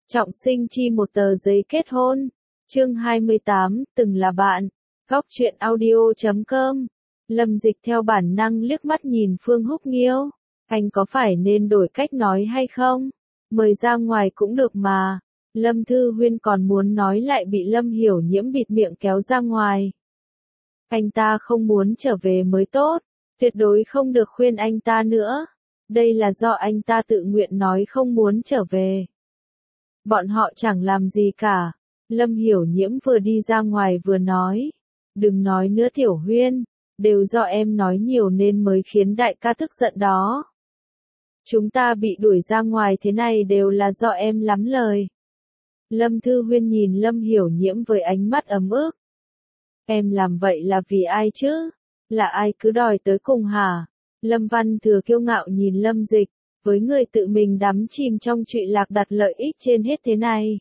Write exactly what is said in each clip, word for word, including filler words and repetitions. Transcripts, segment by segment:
Trọng sinh chi một tờ giấy kết hôn. Chương hai mươi tám, từng là bạn. Góc truyện audio chấm com. Lâm Dịch theo bản năng liếc mắt nhìn Phương Húc Nghiêu. Anh có phải nên đổi cách nói hay không? Mời ra ngoài cũng được mà. Lâm Thư Huyên còn muốn nói lại bị Lâm Hiểu Nhiễm bịt miệng kéo ra ngoài. Anh ta không muốn trở về mới tốt. Tuyệt đối không được khuyên anh ta nữa. Đây là do anh ta tự nguyện nói không muốn trở về. Bọn họ chẳng làm gì cả. Lâm Hiểu Nhiễm vừa đi ra ngoài vừa nói. Đừng nói nữa Tiểu Huyên. Đều do em nói nhiều nên mới khiến đại ca tức giận đó. Chúng ta bị đuổi ra ngoài thế này đều là do em lắm lời. Lâm Thư Huyên nhìn Lâm Hiểu Nhiễm với ánh mắt ấm ức. Em làm vậy là vì ai chứ? Là ai cứ đòi tới cùng hả? Lâm Văn Thừa kiêu ngạo nhìn Lâm Dịch. Với người tự mình đắm chìm trong trụy lạc đặt lợi ích trên hết thế này.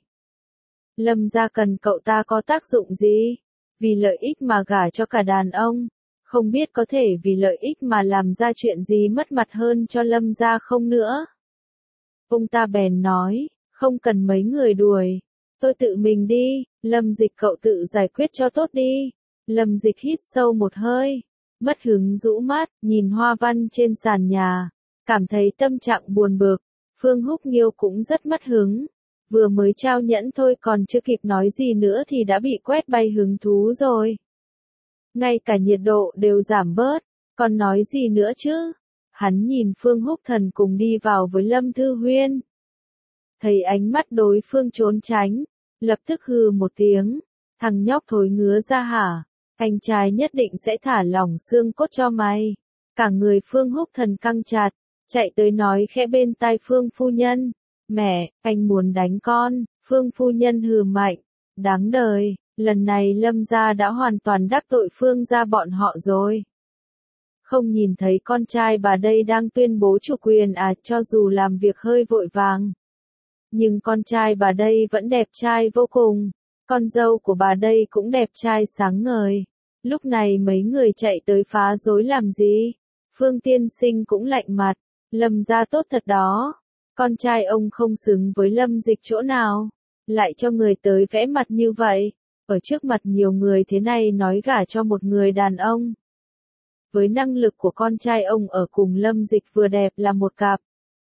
Lâm gia cần cậu ta có tác dụng gì? Vì lợi ích mà gả cho cả đàn ông. Không biết có thể vì lợi ích mà làm ra chuyện gì mất mặt hơn cho Lâm gia không nữa. Ông ta bèn nói, không cần mấy người đuổi. Tôi tự mình đi, Lâm Dịch cậu tự giải quyết cho tốt đi. Lâm Dịch hít sâu một hơi. Mất hứng rũ mắt, nhìn hoa văn trên sàn nhà. Cảm thấy tâm trạng buồn bực. Phương Húc Nghiêu cũng rất mất hứng. Vừa mới trao nhẫn thôi còn chưa kịp nói gì nữa thì đã bị quét bay hứng thú rồi. Ngay cả nhiệt độ đều giảm bớt. Còn nói gì nữa chứ? Hắn nhìn Phương Húc Thần cùng đi vào với Lâm Thư Huyên. Thấy ánh mắt đối phương trốn tránh. Lập tức hừ một tiếng. Thằng nhóc thối ngứa ra hả? Anh trai nhất định sẽ thả lỏng xương cốt cho mày. Cả người Phương Húc Thần căng chặt. Chạy tới nói khẽ bên tai Phương phu nhân. Mẹ, anh muốn đánh con. Phương phu nhân hừ mạnh. Đáng đời, lần này Lâm gia đã hoàn toàn đắc tội Phương gia bọn họ rồi. Không nhìn thấy con trai bà đây đang tuyên bố chủ quyền à, cho dù làm việc hơi vội vàng. Nhưng con trai bà đây vẫn đẹp trai vô cùng. Con dâu của bà đây cũng đẹp trai sáng ngời. Lúc này mấy người chạy tới phá rối làm gì? Phương tiên sinh cũng lạnh mặt. Lâm gia tốt thật đó. Con trai ông không xứng với Lâm Dịch chỗ nào. Lại cho người tới vẽ mặt như vậy. Ở trước mặt nhiều người thế này nói gả cho một người đàn ông. Với năng lực của con trai ông ở cùng Lâm Dịch vừa đẹp là một cặp.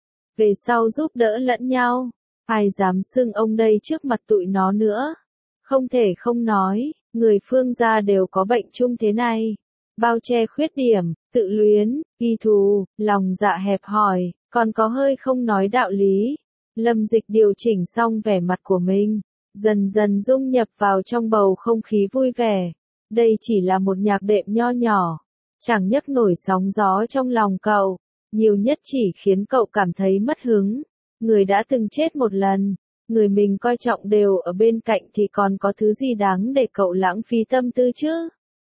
Về sau giúp đỡ lẫn nhau. Ai dám xưng ông đây trước mặt tụi nó nữa. Không thể không nói. Người Phương gia đều có bệnh chung thế này. Bao che khuyết điểm, tự luyến, ghi thù, lòng dạ hẹp hòi, còn có hơi không nói đạo lý. Lâm Dịch điều chỉnh xong vẻ mặt của mình, dần dần dung nhập vào trong bầu không khí vui vẻ. Đây chỉ là một nhạc đệm nho nhỏ, chẳng nhấc nổi sóng gió trong lòng cậu, nhiều nhất chỉ khiến cậu cảm thấy mất hứng. Người đã từng chết một lần, người mình coi trọng đều ở bên cạnh thì còn có thứ gì đáng để cậu lãng phí tâm tư chứ?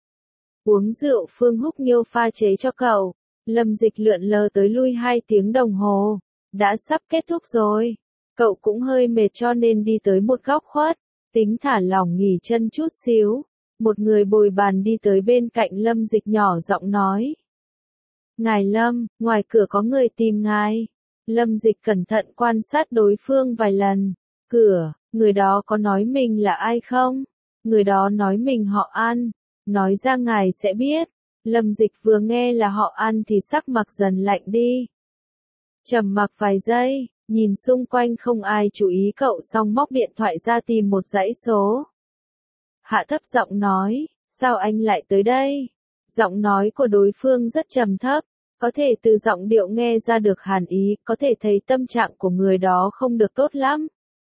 Uống rượu Phương Húc Nghiêu pha chế cho cậu. Lâm Dịch lượn lờ tới lui hai tiếng đồng hồ. Đã sắp kết thúc rồi. Cậu cũng hơi mệt cho nên đi tới một góc khuất. Tính thả lỏng nghỉ chân chút xíu. Một người bồi bàn đi tới bên cạnh Lâm Dịch nhỏ giọng nói. Ngài Lâm, ngoài cửa có người tìm ngài. Lâm Dịch cẩn thận quan sát đối phương vài lần. Cửa, người đó có nói mình là ai không? Người đó nói mình họ An. Nói ra ngài sẽ biết. Lâm Dịch vừa nghe là họ An thì sắc mặt dần lạnh đi. Trầm mặc vài giây, nhìn xung quanh không ai chú ý cậu xong móc điện thoại ra tìm một dãy số. Hạ thấp giọng nói, sao anh lại tới đây? Giọng nói của đối phương rất trầm thấp, có thể từ giọng điệu nghe ra được hàn ý, có thể thấy tâm trạng của người đó không được tốt lắm.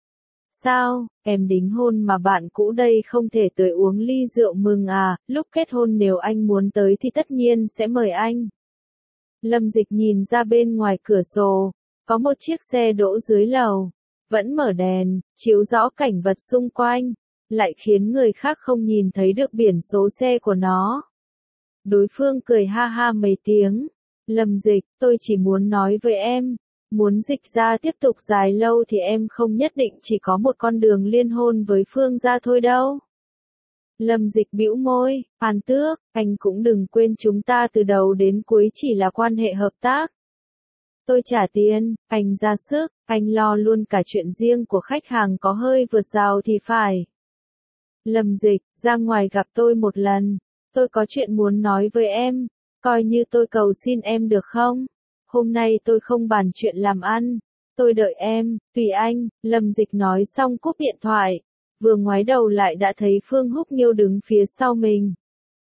Sao, em đính hôn mà bạn cũ đây không thể tới uống ly rượu mừng à, lúc kết hôn nếu anh muốn tới thì tất nhiên sẽ mời anh. Lâm Dịch nhìn ra bên ngoài cửa sổ, có một chiếc xe đỗ dưới lầu, vẫn mở đèn, chiếu rõ cảnh vật xung quanh, lại khiến người khác không nhìn thấy được biển số xe của nó. Đối phương cười ha ha mấy tiếng, Lâm Dịch, tôi chỉ muốn nói với em. Muốn Dịch gia tiếp tục dài lâu thì em không nhất định chỉ có một con đường liên hôn với Phương gia thôi đâu. Lâm Dịch bĩu môi, An Tước, anh cũng đừng quên chúng ta từ đầu đến cuối chỉ là quan hệ hợp tác. Tôi trả tiền, anh ra sức, anh lo luôn cả chuyện riêng của khách hàng có hơi vượt rào thì phải. Lâm Dịch, ra ngoài gặp tôi một lần, tôi có chuyện muốn nói với em, coi như tôi cầu xin em được không? Hôm nay tôi không bàn chuyện làm ăn, tôi đợi em, tùy anh, Lâm Dịch nói xong cúp điện thoại, vừa ngoái đầu lại đã thấy Phương Húc Nghiêu đứng phía sau mình.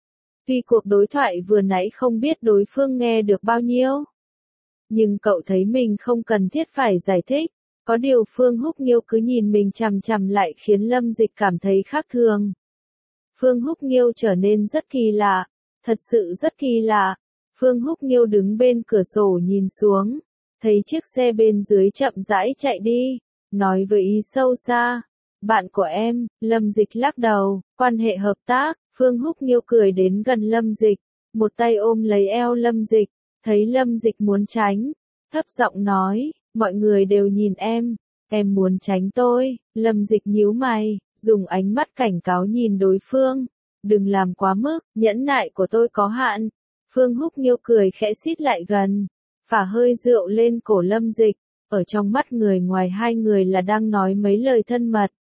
Tuy cuộc đối thoại vừa nãy không biết đối phương nghe được bao nhiêu, nhưng cậu thấy mình không cần thiết phải giải thích, có điều Phương Húc Nghiêu cứ nhìn mình chằm chằm lại khiến Lâm Dịch cảm thấy khác thường. Phương Húc Nghiêu trở nên rất kỳ lạ, thật sự rất kỳ lạ. Phương Húc Nghiêu đứng bên cửa sổ nhìn xuống, thấy chiếc xe bên dưới chậm rãi chạy đi, nói với ý sâu xa, bạn của em. Lâm Dịch lắc đầu, quan hệ hợp tác. Phương Húc Nghiêu cười đến gần Lâm Dịch, một tay ôm lấy eo Lâm Dịch, thấy Lâm Dịch muốn tránh, thấp giọng nói, mọi người đều nhìn em, em muốn tránh tôi. Lâm Dịch nhíu mày, dùng ánh mắt cảnh cáo nhìn đối phương, đừng làm quá mức, nhẫn nại của tôi có hạn. Phương Húc Nghiêu cười khẽ xít lại gần, phả hơi rượu lên cổ Lâm Dịch, ở trong mắt người ngoài hai người là đang nói mấy lời thân mật.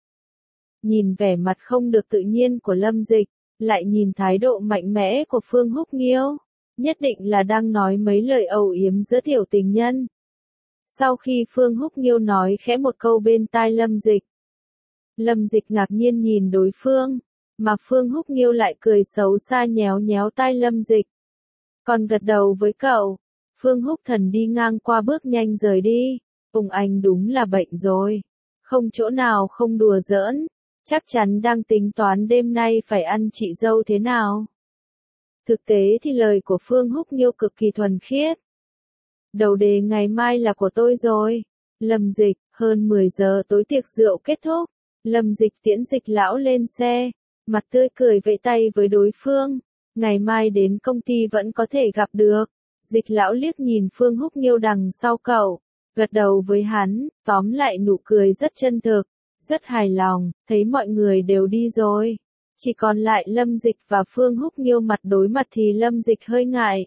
Nhìn vẻ mặt không được tự nhiên của Lâm Dịch, lại nhìn thái độ mạnh mẽ của Phương Húc Nghiêu, nhất định là đang nói mấy lời âu yếm giữa tiểu tình nhân. Sau khi Phương Húc Nghiêu nói khẽ một câu bên tai Lâm Dịch, Lâm Dịch ngạc nhiên nhìn đối phương, mà Phương Húc Nghiêu lại cười xấu xa nhéo nhéo tai Lâm Dịch. Còn gật đầu với cậu. Phương Húc Thần đi ngang qua bước nhanh rời đi, ông anh đúng là bệnh rồi, không chỗ nào không đùa giỡn, chắc chắn đang tính toán đêm nay phải ăn chị dâu thế nào. Thực tế thì lời của Phương Húc Nghiêu cực kỳ thuần khiết. Đầu đề ngày mai là của tôi rồi. Lâm Dịch, hơn mười giờ tối tiệc rượu kết thúc. Lâm Dịch tiễn Dịch lão lên xe, mặt tươi cười vẫy tay với đối phương. Ngày mai đến công ty vẫn có thể gặp được. Dịch lão liếc nhìn Phương Húc Nghiêu đằng sau cậu, gật đầu với hắn, tóm lại nụ cười rất chân thực, rất hài lòng, thấy mọi người đều đi rồi. Chỉ còn lại Lâm Dịch và Phương Húc Nghiêu mặt đối mặt thì Lâm Dịch hơi ngại.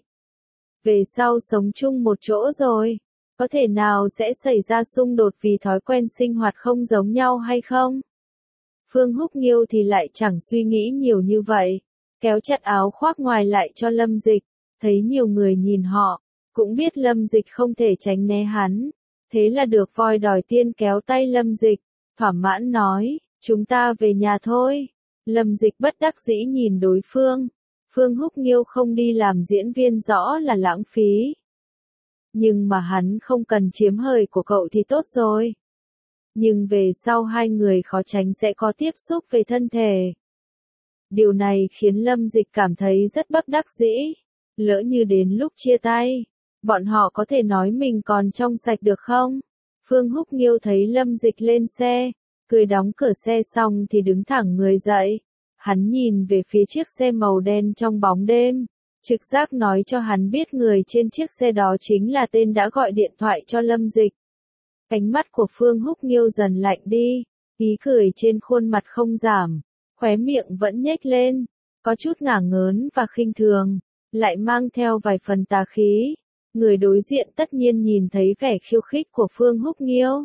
Về sau sống chung một chỗ rồi, có thể nào sẽ xảy ra xung đột vì thói quen sinh hoạt không giống nhau hay không? Phương Húc Nghiêu thì lại chẳng suy nghĩ nhiều như vậy, kéo chặt áo khoác ngoài lại cho Lâm Dịch, thấy nhiều người nhìn họ, cũng biết Lâm Dịch không thể tránh né hắn, thế là được voi đòi tiên kéo tay Lâm Dịch, thỏa mãn nói, chúng ta về nhà thôi. Lâm Dịch bất đắc dĩ nhìn đối phương, Phương Húc Nghiêu không đi làm diễn viên rõ là lãng phí. Nhưng mà hắn không cần chiếm hời của cậu thì tốt rồi. Nhưng về sau hai người khó tránh sẽ có tiếp xúc về thân thể. Điều này khiến Lâm Dịch cảm thấy rất bất đắc dĩ. Lỡ như đến lúc chia tay, bọn họ có thể nói mình còn trong sạch được không? Phương Húc Nghiêu thấy Lâm Dịch lên xe, cười đóng cửa xe xong thì đứng thẳng người dậy. Hắn nhìn về phía chiếc xe màu đen trong bóng đêm, trực giác nói cho hắn biết người trên chiếc xe đó chính là tên đã gọi điện thoại cho Lâm Dịch. Ánh mắt của Phương Húc Nghiêu dần lạnh đi, ý cười trên khuôn mặt không giảm, khóe miệng vẫn nhếch lên, có chút ngả ngớn và khinh thường, lại mang theo vài phần tà khí. Người đối diện tất nhiên nhìn thấy vẻ khiêu khích của Phương Húc Nghiêu.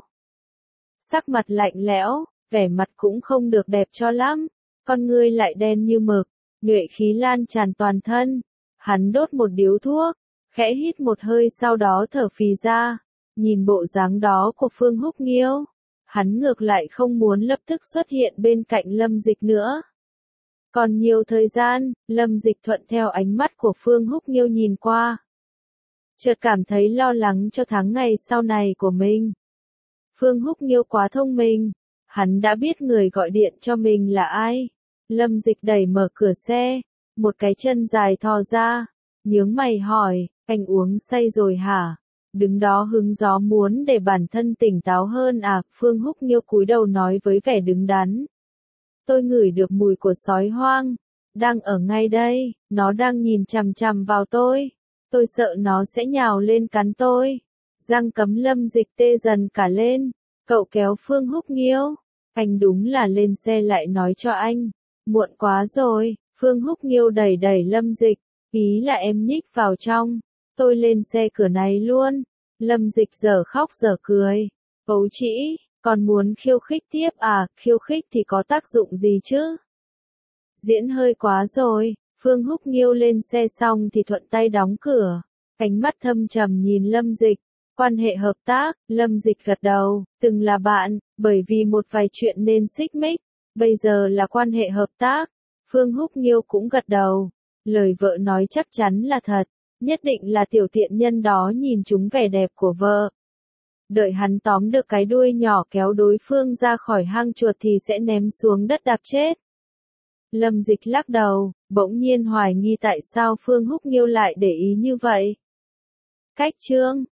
Sắc mặt lạnh lẽo, vẻ mặt cũng không được đẹp cho lắm, con ngươi lại đen như mực, nhuệ khí lan tràn toàn thân. Hắn đốt một điếu thuốc, khẽ hít một hơi sau đó thở phì ra, nhìn bộ dáng đó của Phương Húc Nghiêu, hắn ngược lại không muốn lập tức xuất hiện bên cạnh Lâm Dịch nữa. Còn nhiều thời gian, Lâm Dịch thuận theo ánh mắt của Phương Húc Nghiêu nhìn qua, chợt cảm thấy lo lắng cho tháng ngày sau này của mình. Phương Húc Nghiêu quá thông minh, hắn đã biết người gọi điện cho mình là ai. Lâm Dịch đẩy mở cửa xe, một cái chân dài thò ra, nhướng mày hỏi, anh uống say rồi hả? Đứng đó hứng gió muốn để bản thân tỉnh táo hơn à? Phương Húc Nghiêu cúi đầu nói với vẻ đứng đắn. Tôi ngửi được mùi của sói hoang, đang ở ngay đây, nó đang nhìn chằm chằm vào tôi. Tôi sợ nó sẽ nhào lên cắn tôi. Răng cấm Lâm Dịch tê dần cả lên. Cậu kéo Phương Húc Nghiêu. Anh đúng là lên xe lại nói cho anh. Muộn quá rồi. Phương Húc Nghiêu đẩy đẩy Lâm Dịch. Ý là em nhích vào trong. Tôi lên xe cửa này luôn. Lâm Dịch giờ khóc giờ cười. Ấu Trĩ, còn muốn khiêu khích tiếp à, khiêu khích thì có tác dụng gì chứ? Diễn hơi quá rồi, Phương Húc Nghiêu lên xe xong thì thuận tay đóng cửa. Ánh mắt thâm trầm nhìn Lâm Dịch. Quan hệ hợp tác, Lâm Dịch gật đầu, từng là bạn, bởi vì một vài chuyện nên xích mích, bây giờ là quan hệ hợp tác. Phương Húc Nghiêu cũng gật đầu, lời vợ nói chắc chắn là thật, nhất định là tiểu tiện nhân đó nhìn trúng vẻ đẹp của vợ. Đợi hắn tóm được cái đuôi nhỏ kéo đối phương ra khỏi hang chuột thì sẽ ném xuống đất đạp chết. Lâm Dịch lắc đầu, bỗng nhiên hoài nghi tại sao Phương Húc Nghiêu lại để ý như vậy. Cách chương